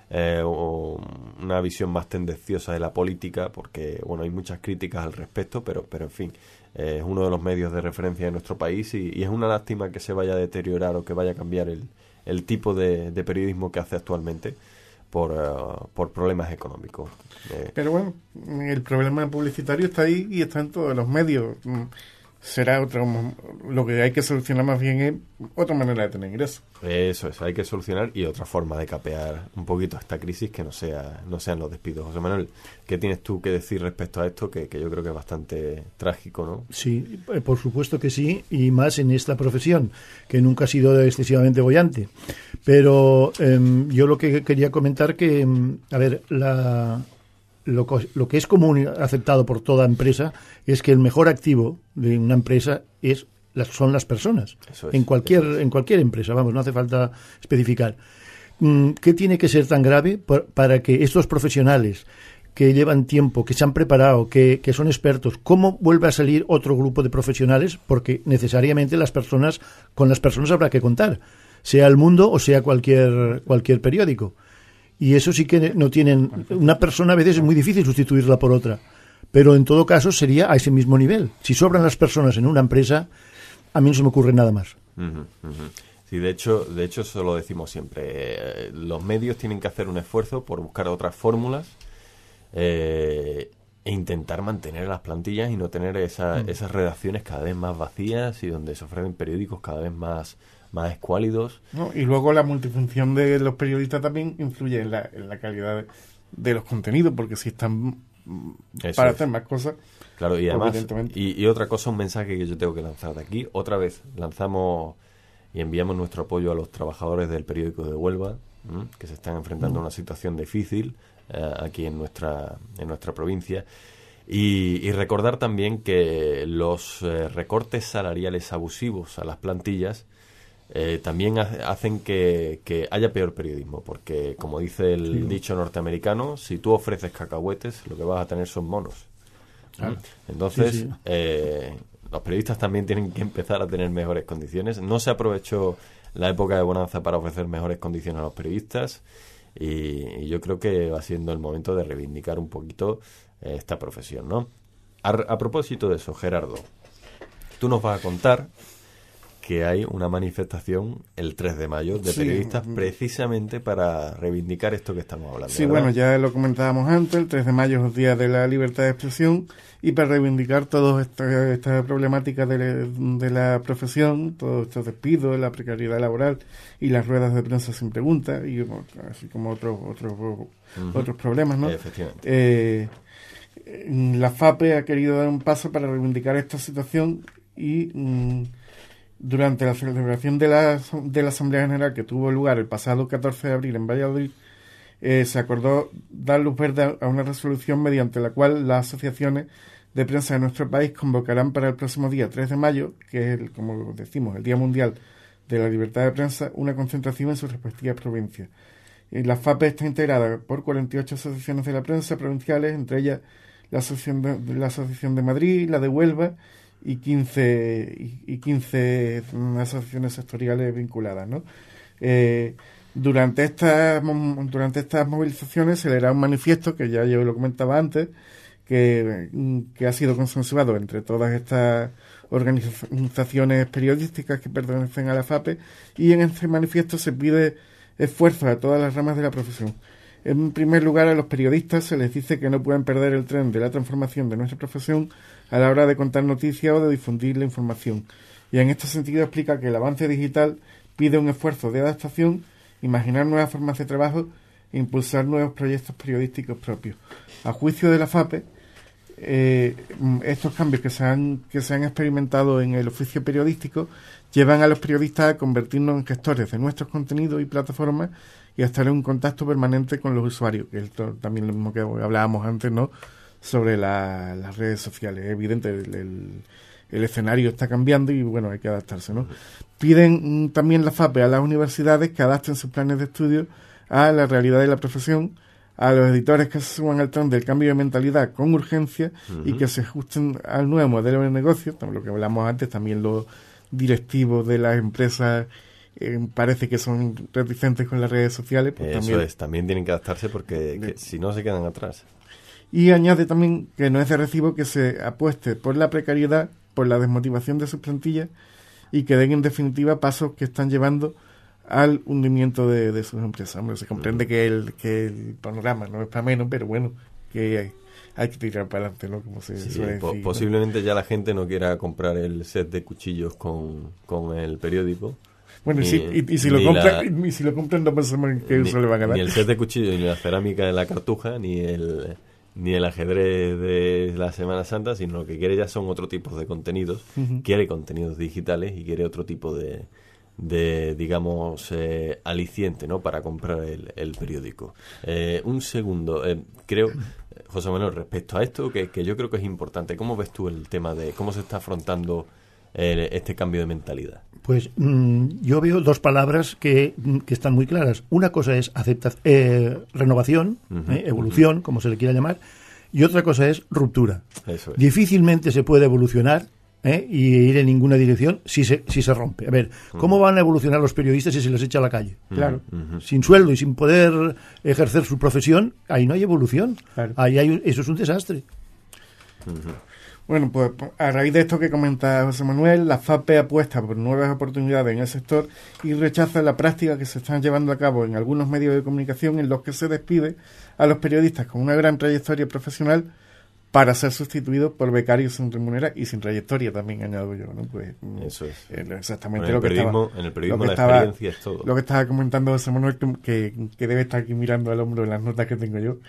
una visión más tendenciosa de la política, porque bueno, hay muchas críticas al respecto, pero en fin, es uno de los medios de referencia de nuestro país, y es una lástima que se vaya a deteriorar o que vaya a cambiar el tipo de periodismo que hace actualmente por problemas económicos. Pero bueno, el problema publicitario está ahí y está en todos los medios. Será lo que hay que solucionar más bien es otra manera de tener ingresos. Eso es, hay que solucionar, y otra forma de capear un poquito esta crisis que no sean los despidos. José Manuel, ¿qué tienes tú que decir respecto a esto, que yo creo que es bastante trágico, ¿no? Sí, por supuesto que sí, y más en esta profesión, que nunca ha sido excesivamente boyante. Pero yo lo que quería comentar que, a ver, lo que es común aceptado por toda empresa es que el mejor activo de una empresa son las personas. Eso es, en cualquier empresa, vamos, no hace falta especificar. ¿Qué tiene que ser tan grave para que estos profesionales que llevan tiempo, que se han preparado, que son expertos, cómo vuelve a salir otro grupo de profesionales? Porque necesariamente con las personas habrá que contar, sea El Mundo o sea cualquier periódico. Y eso sí que no tienen... Una persona a veces es muy difícil sustituirla por otra, pero en todo caso sería a ese mismo nivel. Si sobran las personas en una empresa, a mí no se me ocurre nada más. Sí, de hecho eso lo decimos siempre. Los medios tienen que hacer un esfuerzo por buscar otras fórmulas e intentar mantener las plantillas y no tener esas redacciones cada vez más vacías y donde se ofrecen periódicos cada vez más escuálidos. No, y luego la multifunción de los periodistas también influye en la calidad de los contenidos, porque si están para hacer más cosas. Claro, y además, y otra cosa, un mensaje que yo tengo que lanzar de aquí, otra vez lanzamos y enviamos nuestro apoyo a los trabajadores del periódico de Huelva, que se están enfrentando a una situación difícil aquí en nuestra provincia. Y recordar también que los recortes salariales abusivos a las plantillas también hacen que haya peor periodismo, porque como dice el dicho norteamericano, si tú ofreces cacahuetes, lo que vas a tener son monos. Claro. Entonces, los periodistas también tienen que empezar a tener mejores condiciones. No se aprovechó la época de bonanza para ofrecer mejores condiciones a los periodistas, y yo creo que va siendo el momento de reivindicar un poquito esta profesión, ¿no? A propósito de eso, Gerardo, tú nos vas a contar que hay una manifestación el 3 de mayo de periodistas precisamente para reivindicar esto que estamos hablando. Sí, ¿verdad? bueno, ya lo comentábamos antes, el 3 de mayo es el Día de la Libertad de Expresión, y para reivindicar toda esta problemática de la profesión, todos estos despidos, la precariedad laboral y las ruedas de prensa sin pregunta, y así como otros problemas, ¿no? Efectivamente. La FAPE ha querido dar un paso para reivindicar esta situación y durante la celebración de la Asamblea General que tuvo lugar el pasado 14 de abril en Valladolid, se acordó dar luz verde a una resolución mediante la cual las asociaciones de prensa de nuestro país convocarán para el próximo día 3 de mayo, que es, como decimos, el Día Mundial de la Libertad de Prensa, una concentración en sus respectivas provincias. La FAPE está integrada por 48 asociaciones de la prensa provinciales, entre ellas la Asociación de Madrid, la de Huelva y 15 asociaciones sectoriales vinculadas, ¿no? Durante estas movilizaciones se leerá un manifiesto que ya yo lo comentaba antes, que ha sido consensuado entre todas estas organizaciones periodísticas que pertenecen a la FAPE, y en este manifiesto se pide esfuerzos a todas las ramas de la profesión. En primer lugar, a los periodistas se les dice que no pueden perder el tren de la transformación de nuestra profesión a la hora de contar noticias o de difundir la información. Y en este sentido explica que el avance digital pide un esfuerzo de adaptación, imaginar nuevas formas de trabajo e impulsar nuevos proyectos periodísticos propios. A juicio de la FAPE, estos cambios que se han experimentado en el oficio periodístico llevan a los periodistas a convertirnos en gestores de nuestros contenidos y plataformas y a estar en un contacto permanente con los usuarios, que esto también lo mismo que hablábamos antes, ¿no?, sobre las redes sociales. Es evidente, el escenario está cambiando y bueno, hay que adaptarse, ¿no? Piden también la FAPE a las universidades que adapten sus planes de estudio a la realidad de la profesión, a los editores que se suban al tren del cambio de mentalidad con urgencia y que se ajusten al nuevo modelo de negocio, lo que hablamos antes. También los directivos de las empresas parece que son reticentes con las redes sociales. Pues también tienen que adaptarse porque si no se quedan atrás. Y añade también que no es de recibo que se apueste por la precariedad, por la desmotivación de sus plantillas y que den en definitiva pasos que están llevando al hundimiento de sus empresas. Hombre, se comprende que el panorama no es para menos, pero bueno, que hay que tirar para adelante, ¿no? Como se suele decir, posiblemente ya la gente no quiera comprar el set de cuchillos con el periódico. Bueno, y si lo compran no pensamos en qué uso le van a dar. Ni el set de cuchillos, ni la cerámica de la Cartuja, ni el ajedrez de la Semana Santa, sino lo que quiere ya son otro tipo de contenidos. Quiere contenidos digitales y quiere otro tipo de digamos, aliciente, ¿no?, para comprar el periódico. Un segundo, creo, José Manuel, respecto a esto, que yo creo que es importante, ¿cómo ves tú el tema de cómo se está afrontando este cambio de mentalidad? Pues yo veo dos palabras que están muy claras. Una cosa es renovación, evolución, como se le quiera llamar, y otra cosa es ruptura. Eso es. Difícilmente se puede evolucionar y ir en ninguna dirección si se rompe. A ver, ¿cómo van a evolucionar los periodistas si se les echa a la calle? Claro, sin sueldo y sin poder ejercer su profesión, ahí no hay evolución. Claro. Eso es un desastre. Bueno, pues a raíz de esto que comenta José Manuel, la FAPE apuesta por nuevas oportunidades en el sector y rechaza la práctica que se están llevando a cabo en algunos medios de comunicación en los que se despide a los periodistas con una gran trayectoria profesional para ser sustituidos por becarios sin remunerar y sin trayectoria, también añado yo, ¿no? Pues eso es exactamente lo que estaba. En el periodismo la experiencia es todo. Lo que estaba comentando José Manuel, que debe estar aquí mirando al hombro en las notas que tengo yo.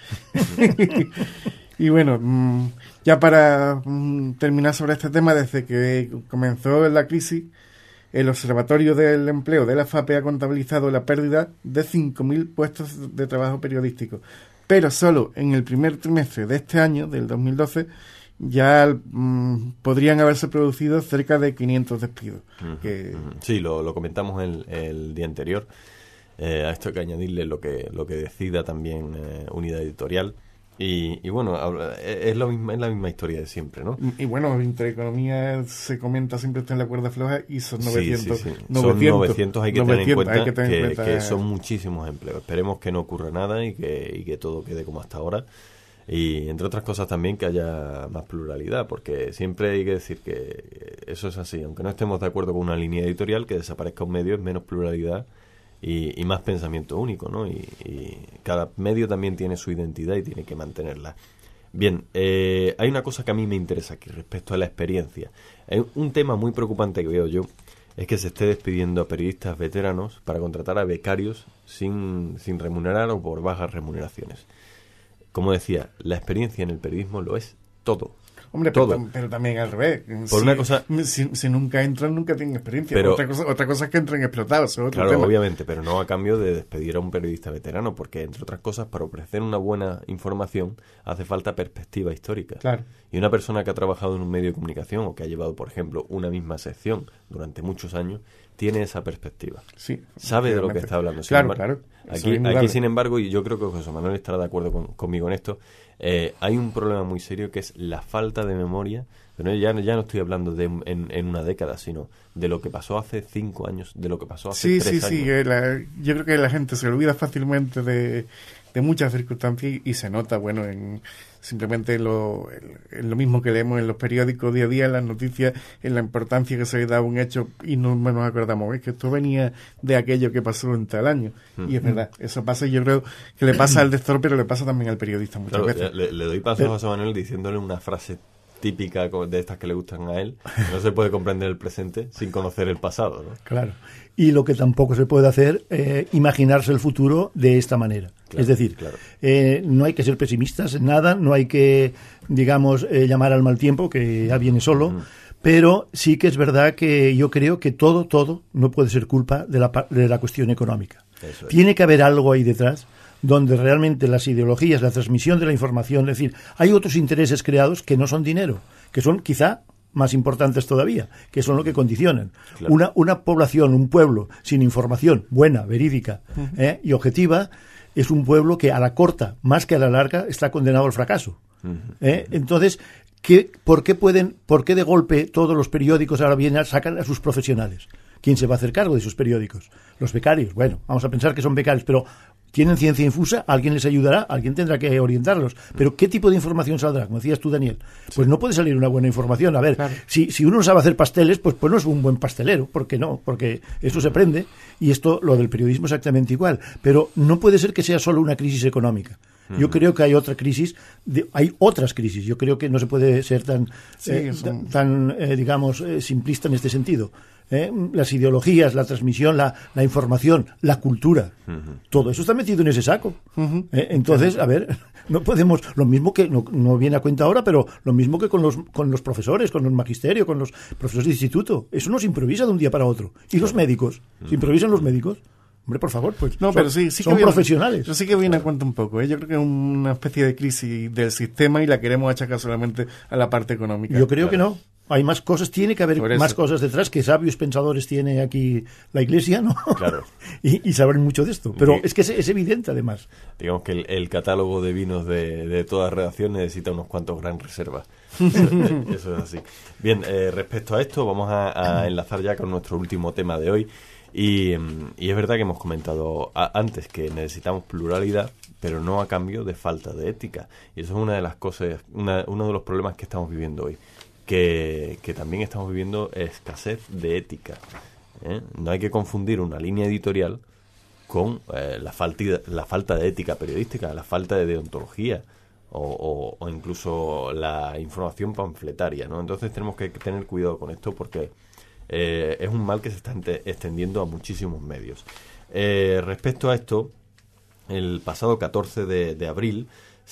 Y bueno, ya para terminar sobre este tema, desde que comenzó la crisis, el Observatorio del Empleo de la FAPE ha contabilizado la pérdida de 5.000 puestos de trabajo periodístico. Pero solo en el primer trimestre de este año, del 2012, ya podrían haberse producido cerca de 500 despidos. Sí, lo comentamos el día anterior. A esto hay que añadirle lo que decida también Unidad Editorial. Y bueno, es la misma historia de siempre, ¿no? Y bueno, Intereconomía se comenta siempre está en la cuerda floja y son 900. Sí. Son 900, hay que tener en cuenta que son muchísimos empleos. Esperemos que no ocurra nada y que todo quede como hasta ahora. Y entre otras cosas también que haya más pluralidad, porque siempre hay que decir que eso es así. Aunque no estemos de acuerdo con una línea editorial, que desaparezca un medio es menos pluralidad y más pensamiento único, ¿no? Y cada medio también tiene su identidad y tiene que mantenerla. Bien, hay una cosa que a mí me interesa aquí respecto a la experiencia. Un tema muy preocupante que veo yo es que se esté despidiendo a periodistas veteranos para contratar a becarios sin remunerar o por bajas remuneraciones. Como decía, la experiencia en el periodismo lo es todo. Hombre, todo. Pero también al revés. Por una cosa, si nunca entran, nunca tienen experiencia. Pero, otra cosa es que entren explotados. Es otro claro, tema. obviamente, pero no a cambio de despedir a un periodista veterano, porque, entre otras cosas, para ofrecer una buena información hace falta perspectiva histórica. Claro. Y una persona que ha trabajado en un medio de comunicación o que ha llevado, por ejemplo, una misma sección durante muchos años, tiene esa perspectiva. Sí, sabe de lo que está hablando. Claro. Aquí, sin embargo, y yo creo que José Manuel estará de acuerdo conmigo en esto, hay un problema muy serio que es la falta de memoria. Pero ya no estoy hablando de en una década, sino de lo que pasó hace 5 años, de lo que pasó hace 3 años. Sí, yo creo que la gente se olvida fácilmente de muchas circunstancias y se nota, bueno, simplemente en lo mismo que leemos en los periódicos día a día, en las noticias, en la importancia que se le da a un hecho y no nos acordamos, es que esto venía de aquello que pasó en tal año. Y es verdad, eso pasa y yo creo que le pasa al lector, pero le pasa también al periodista muchas veces. Le doy paso a José Manuel diciéndole una frase típica de estas que le gustan a él. No se puede comprender el presente sin conocer el pasado, ¿no? Claro. Y lo que tampoco se puede hacer, imaginarse el futuro de esta manera. Claro, es decir, no hay que ser pesimistas en nada, no hay que, digamos, llamar al mal tiempo, que ya viene solo, pero sí que es verdad que yo creo que todo no puede ser culpa de la cuestión económica. Eso es. Tiene que haber algo ahí detrás donde realmente las ideologías, la transmisión de la información, es decir, hay otros intereses creados que no son dinero, que son quizá más importantes todavía, que son lo que condicionan. Claro. Una población, un pueblo sin información buena, verídica y objetiva, es un pueblo que a la corta, más que a la larga, está condenado al fracaso. Entonces, ¿por qué de golpe todos los periódicos ahora sacan a sus profesionales? ¿Quién se va a hacer cargo de esos periódicos? Los becarios. Bueno, vamos a pensar que son becarios, pero ¿tienen ciencia infusa? ¿Alguien les ayudará? ¿Alguien tendrá que orientarlos? Pero ¿qué tipo de información saldrá? Como decías tú, Daniel. Pues no puede salir una buena información. A ver, si uno no sabe hacer pasteles, pues no es un buen pastelero. ¿Por qué no? Porque eso se aprende y lo del periodismo es exactamente igual. Pero no puede ser que sea solo una crisis económica. Yo creo que hay otras crisis. Yo creo que no se puede ser tan digamos, simplista en este sentido. Las ideologías, la transmisión, la información, la cultura, todo eso está metido en ese saco. Entonces, a ver, no podemos, lo mismo que, no viene a cuenta ahora, pero lo mismo que con los profesores, con los magisterios, con los profesores de instituto. Eso no se improvisa de un día para otro. ¿Y los médicos? ¿Se improvisan los médicos? Hombre, por favor, pues no, pero sí son profesionales. Pero sí que viene a cuenta un poco. Yo creo que es una especie de crisis del sistema y la queremos achacar solamente a la parte económica. Yo creo que no. Hay más cosas, tiene que haber más cosas detrás, que sabios pensadores tiene aquí la Iglesia, ¿no? Claro. y saben mucho de esto. Pero es que es evidente, además. Digamos que el catálogo de vinos de toda redacción necesita unos cuantos gran reservas. Eso es así. Bien, respecto a esto, vamos a enlazar ya con nuestro último tema de hoy. Y es verdad que hemos comentado antes que necesitamos pluralidad, pero no a cambio de falta de ética. Y eso es una de las cosas, uno de los problemas que estamos viviendo hoy. Que también estamos viviendo escasez de ética. No hay que confundir una línea editorial con la falta de ética periodística, la falta de deontología o incluso la información panfletaria, ¿no? Entonces tenemos que tener cuidado con esto porque es un mal que se está extendiendo a muchísimos medios. Respecto a esto, el pasado 14 de abril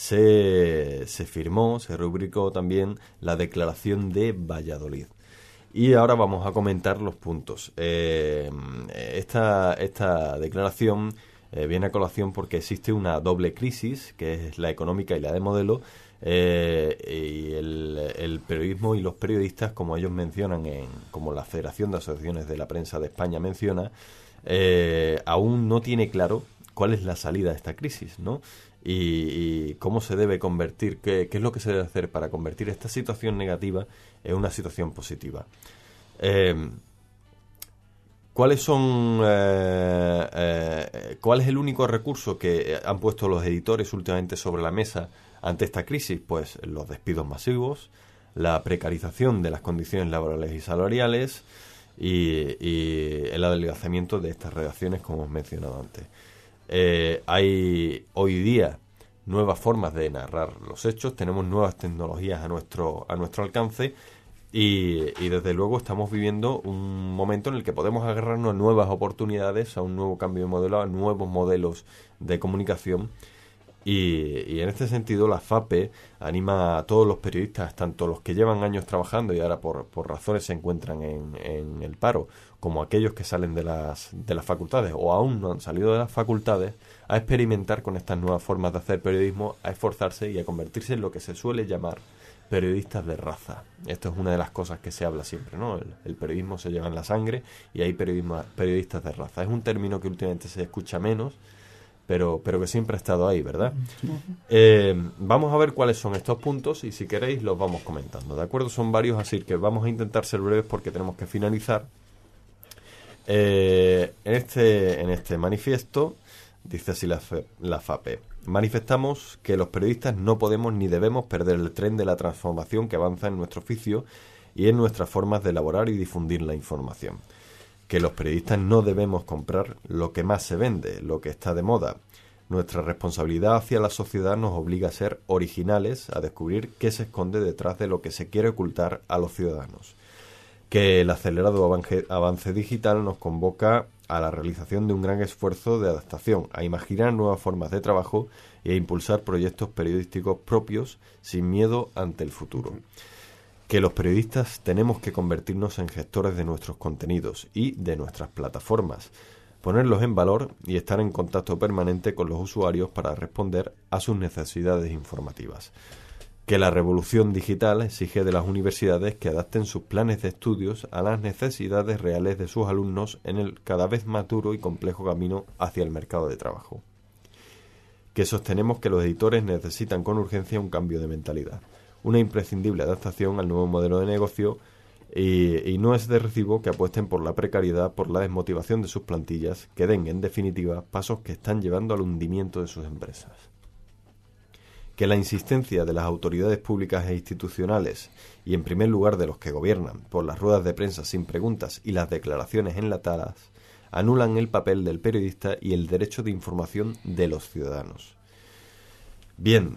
se rubricó también la Declaración de Valladolid. Y ahora vamos a comentar los puntos. Esta declaración viene a colación porque existe una doble crisis, que es la económica y la de modelo, y el periodismo y los periodistas, como ellos mencionan, como la Federación de Asociaciones de la Prensa de España menciona, aún no tiene claro cuál es la salida de esta crisis, ¿no? Y cómo se debe convertir, qué es lo que se debe hacer para convertir esta situación negativa en una situación positiva. ¿Cuál es el único recurso que han puesto los editores últimamente sobre la mesa ante esta crisis? Pues los despidos masivos, la precarización de las condiciones laborales y salariales y el adelgazamiento de estas redacciones, como hemos mencionado antes. Hay hoy día nuevas formas de narrar los hechos, tenemos nuevas tecnologías a nuestro alcance y desde luego estamos viviendo un momento en el que podemos agarrarnos a nuevas oportunidades, a un nuevo cambio de modelo, a nuevos modelos de comunicación y en este sentido la FAPE anima a todos los periodistas, tanto los que llevan años trabajando y ahora por razones se encuentran en el paro, como aquellos que salen de las facultades o aún no han salido de las facultades, a experimentar con estas nuevas formas de hacer periodismo, a esforzarse y a convertirse en lo que se suele llamar periodistas de raza. Esto es una de las cosas que se habla siempre, ¿no? El periodismo se lleva en la sangre y hay periodistas de raza. Es un término que últimamente se escucha menos, pero que siempre ha estado ahí, ¿verdad? Vamos a ver cuáles son estos puntos y si queréis los vamos comentando, ¿de acuerdo? Son varios, así que vamos a intentar ser breves porque tenemos que finalizar. En este manifiesto dice así la FAPE: manifestamos que los periodistas no podemos ni debemos perder el tren de la transformación que avanza en nuestro oficio y en nuestras formas de elaborar y difundir la información. Que los periodistas no debemos comprar lo que más se vende, lo que está de moda. Nuestra responsabilidad hacia la sociedad nos obliga a ser originales, a descubrir qué se esconde detrás de lo que se quiere ocultar a los ciudadanos. Que el acelerado avance digital nos convoca a la realización de un gran esfuerzo de adaptación, a imaginar nuevas formas de trabajo y a impulsar proyectos periodísticos propios sin miedo ante el futuro. Que los periodistas tenemos que convertirnos en gestores de nuestros contenidos y de nuestras plataformas, ponerlos en valor y estar en contacto permanente con los usuarios para responder a sus necesidades informativas. Que la revolución digital exige de las universidades que adapten sus planes de estudios a las necesidades reales de sus alumnos en el cada vez más duro y complejo camino hacia el mercado de trabajo. Que sostenemos que los editores necesitan con urgencia un cambio de mentalidad, una imprescindible adaptación al nuevo modelo de negocio y no es de recibo que apuesten por la precariedad, por la desmotivación de sus plantillas, que den, en definitiva, pasos que están llevando al hundimiento de sus empresas. Que la insistencia de las autoridades públicas e institucionales, y en primer lugar de los que gobiernan, por las ruedas de prensa sin preguntas y las declaraciones enlatadas, anulan el papel del periodista y el derecho de información de los ciudadanos. Bien,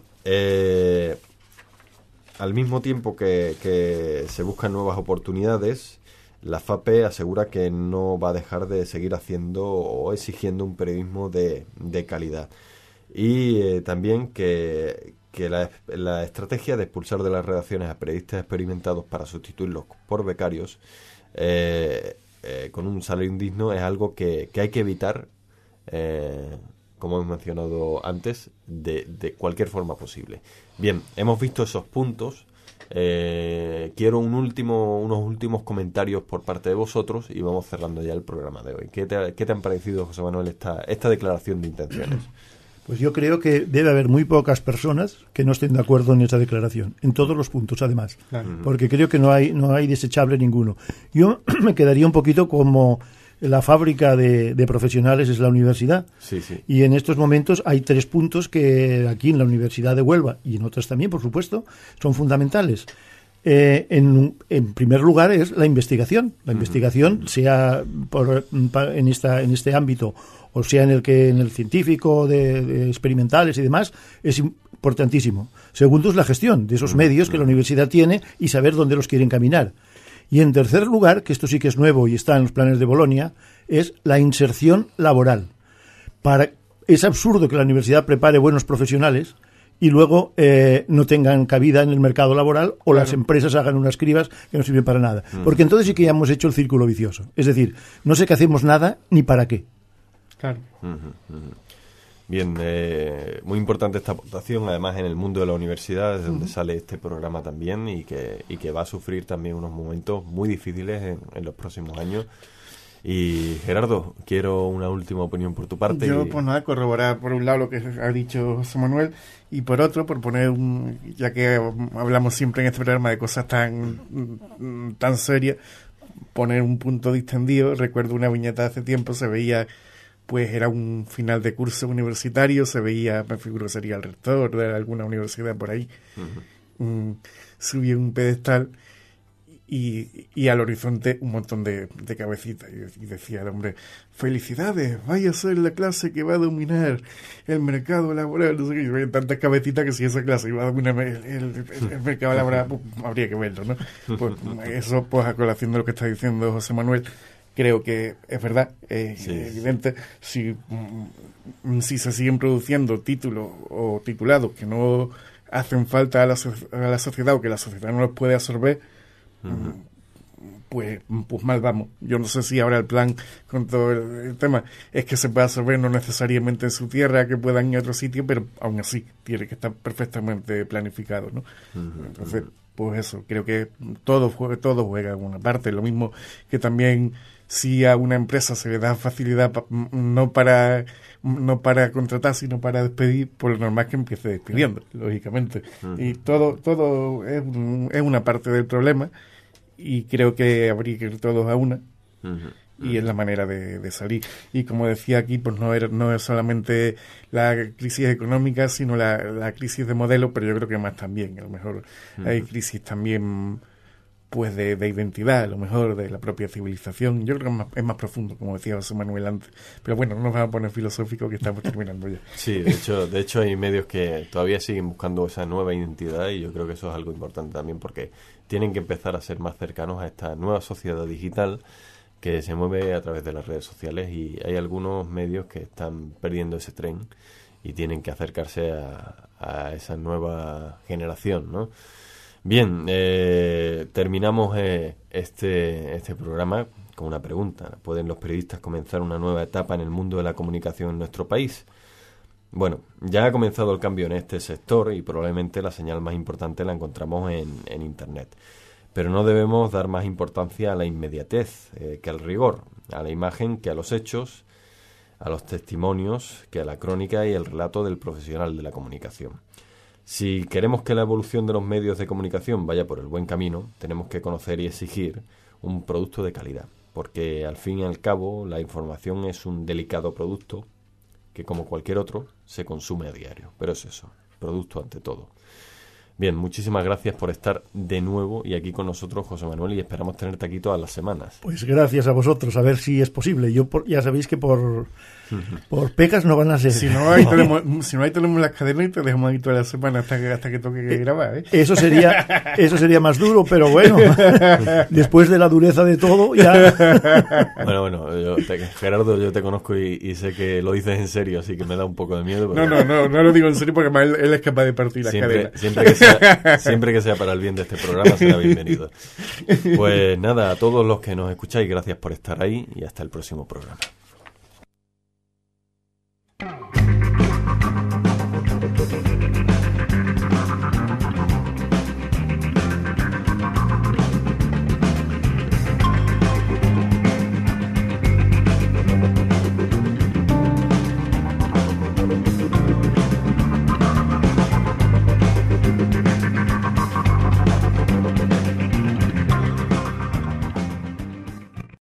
al mismo tiempo que se buscan nuevas oportunidades, la FAPE asegura que no va a dejar de seguir haciendo o exigiendo un periodismo de calidad. Y también que la estrategia de expulsar de las redacciones a periodistas experimentados para sustituirlos por becarios con un salario indigno es algo que hay que evitar, como hemos mencionado antes, de cualquier forma posible. Bien, hemos visto esos puntos. Quiero unos últimos comentarios por parte de vosotros y vamos cerrando ya el programa de hoy. ¿Qué te han parecido, José Manuel, esta declaración de intenciones? Pues yo creo que debe haber muy pocas personas que no estén de acuerdo en esa declaración, en todos los puntos además, porque creo que no hay desechable ninguno. Yo me quedaría un poquito como la fábrica de profesionales es la universidad, sí, sí. Y en estos momentos hay 3 puntos que aquí en la Universidad de Huelva y en otras también, por supuesto, son fundamentales. En primer lugar es la investigación. La investigación, sea en este ámbito o sea en el científico, de experimentales y demás, es importantísimo. Segundo es la gestión de esos medios que la universidad tiene y saber dónde los quiere encaminar. Y en tercer lugar, que esto sí que es nuevo y está en los planes de Bolonia, es la inserción laboral. Es absurdo que la universidad prepare buenos profesionales y luego no tengan cabida en el mercado laboral o las empresas hagan unas cribas que no sirven para nada. Porque entonces sí que ya hemos hecho el círculo vicioso. Es decir, no sé qué hacemos nada ni para qué. Claro. Bien, muy importante esta aportación, además en el mundo de la universidad, desde donde sale este programa también, y que va a sufrir también unos momentos muy difíciles en los próximos años. Y Gerardo, quiero una última opinión por tu parte. Yo, pues nada, corroborar por un lado lo que ha dicho José Manuel, y por otro, por poner ya que hablamos siempre en este programa de cosas tan serias, poner un punto distendido. Recuerdo una viñeta de hace tiempo, se veía, pues era un final de curso universitario, se veía, me figuro sería el rector de alguna universidad por ahí, subía un pedestal y al horizonte un montón de cabecitas, y decía el hombre: felicidades, vaya a ser la clase que va a dominar el mercado laboral. No sé qué, y veía tantas cabecitas que si esa clase iba a dominar el mercado laboral, pues, habría que verlo, ¿no? Pues eso, pues a colación de lo que está diciendo José Manuel, creo que es verdad, es evidente. Si se siguen produciendo títulos o titulados que no hacen falta a la sociedad, o que la sociedad no los puede absorber, pues mal vamos. Yo no sé si ahora el plan con todo el tema es que se pueda absorber no necesariamente en su tierra, que puedan ir a otro sitio, pero aún así tiene que estar perfectamente planificado, ¿no? Entonces, pues eso, creo que todo juega en una parte. Lo mismo que también, si a una empresa se le da facilidad no para contratar, sino para despedir, por lo normal que empiece despidiendo, lógicamente. Y todo es una parte del problema, y creo que habría que ir todos a una, y es la manera de salir. Y como decía aquí, pues no es solamente la crisis económica, sino la crisis de modelo, pero yo creo que más también. A lo mejor hay crisis también, pues de identidad, a lo mejor de la propia civilización. Yo creo que es más profundo, como decía José Manuel antes. Pero bueno, no nos vamos a poner filosóficos, que estamos terminando ya. Sí, de hecho hay medios que todavía siguen buscando esa nueva identidad, y yo creo que eso es algo importante también, porque tienen que empezar a ser más cercanos a esta nueva sociedad digital que se mueve a través de las redes sociales, y hay algunos medios que están perdiendo ese tren y tienen que acercarse a esa nueva generación, ¿no? Bien, terminamos este programa con una pregunta. ¿Pueden los periodistas comenzar una nueva etapa en el mundo de la comunicación en nuestro país? Bueno, ya ha comenzado el cambio en este sector, y probablemente la señal más importante la encontramos en Internet. Pero no debemos dar más importancia a la inmediatez que al rigor, a la imagen que a los hechos, a los testimonios que a la crónica y el relato del profesional de la comunicación. Si queremos que la evolución de los medios de comunicación vaya por el buen camino, tenemos que conocer y exigir un producto de calidad, porque al fin y al cabo la información es un delicado producto que, como cualquier otro, se consume a diario. Pero es eso, producto ante todo. Bien, muchísimas gracias por estar de nuevo y aquí con nosotros, José Manuel, y esperamos tenerte aquí todas las semanas. Pues gracias a vosotros, a ver si es posible. Yo ya sabéis que por pecas no van a ser. Si no hay tenemos las cadenas y te dejamos ahí toda la semana hasta que toque grabar, ¿eh? Eso sería más duro, pero bueno, después de la dureza de todo, ya... Bueno, Gerardo, yo te conozco y sé que lo dices en serio, así que me da un poco de miedo. Pero... No lo digo en serio, porque además él es capaz de partir las cadenas. Siempre que sea para el bien de este programa, será bienvenido. Pues nada, a todos los que nos escucháis, gracias por estar ahí, y hasta el próximo programa.